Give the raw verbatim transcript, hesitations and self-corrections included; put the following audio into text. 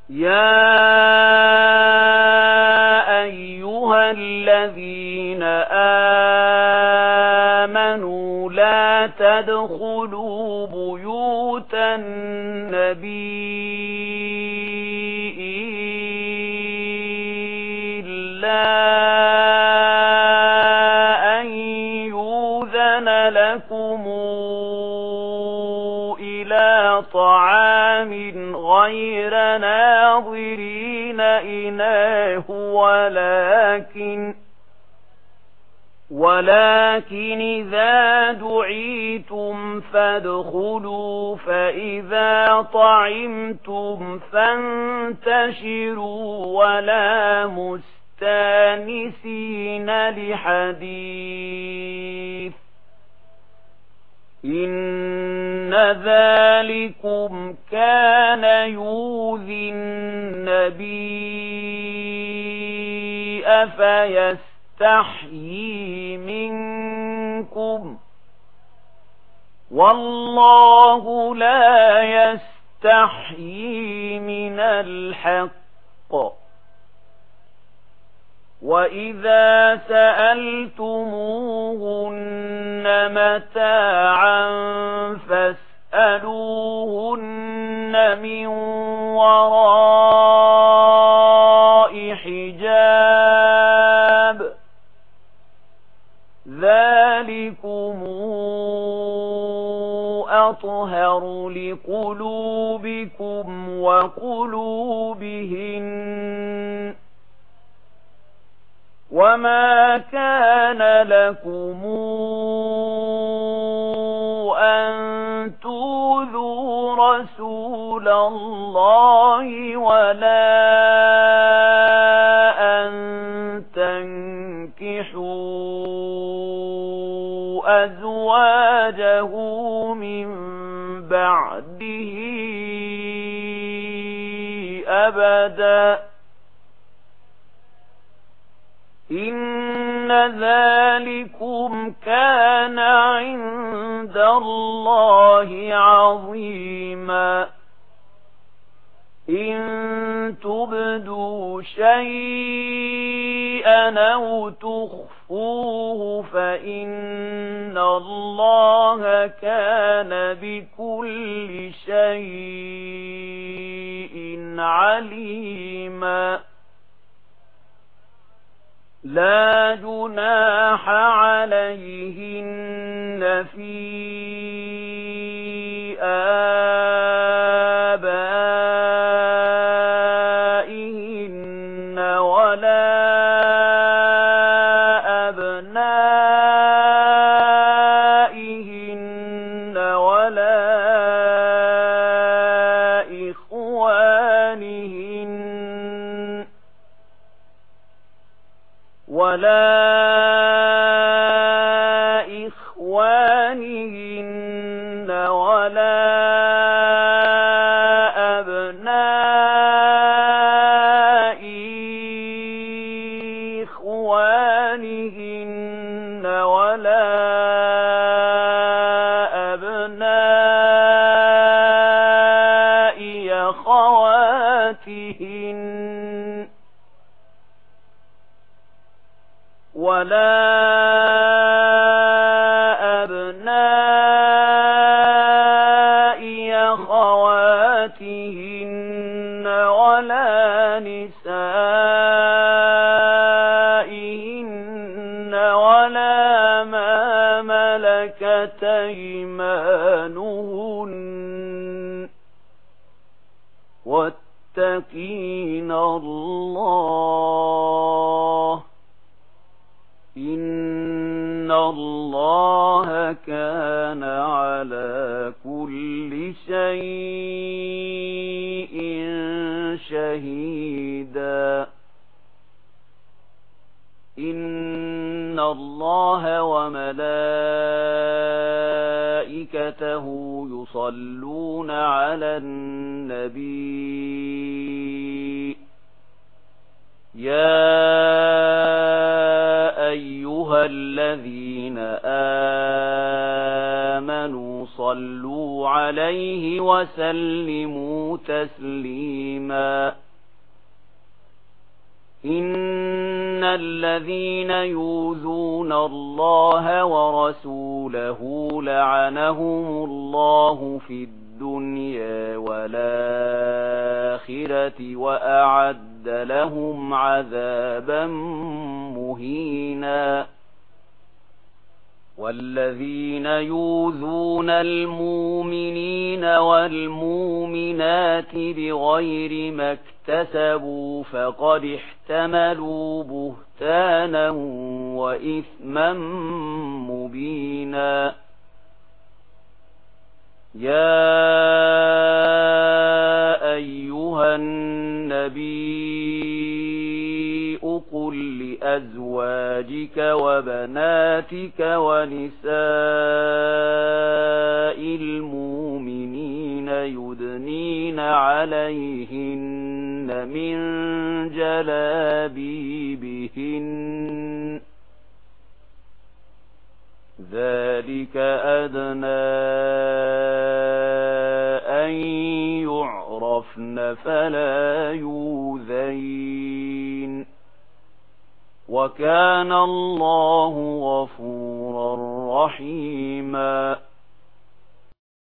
يا أيها الذين آمنوا لا تدخلوا بيوت النبي إلا أن يؤذن لكم إلى طعام غير ناظرين إناه ولكن ولكن إذا دعيتم فادخلوا فإذا طعمتم فانتشروا ولا مستانسين لحديث إن ذلكم كان يؤذي النبي فيستحيي منكم والله لا يستحيي من الحق وإذا سألتموهن متاعا فاسألوهن من وراء حجاب ذلكم أطهر لقلوبكم وقلوبهن وما كان لكم أن تؤذوا رسول الله ولا أن تنكحوا أزواجه من بعده أبدا إن ذلكم كان عند الله عظيما إن تبدوا شيئا أو تخفوه فإن الله كان بكل شيء عليما لا جناح عليهن في آبائهن ولا أبنائهن ولا إخوانهن ولا إخوانهن ولا أبناء إخوانهن ولا أبناء أخواتهن ولا أبناء أخواتهن ولا نسائهن ولا ما ملكت أيمانهن واتقين الله إن الله كان على كل شيء شهيدا إن الله وملائكته يصلون على النبي يا أيها الذين آمنوا صلوا عليه عليه وسلموا تسليما. إن الذين يؤذون الله ورسوله لعنهم الله في الدنيا والآخرة وأعد لهم عذابا مهينا. والذين يؤذون المؤمنين والمؤمنات بغير ما اكتسبوا فقد احتملوا بهتانا وإثما مبينا. يا أيها النبي قل لأزواجك وبناتك ونساء المؤمنين يدنين عليهن من جلابيبهن ذلك أدنى أن يعرفن فلا يؤذين وكان الله غفورا رحيما.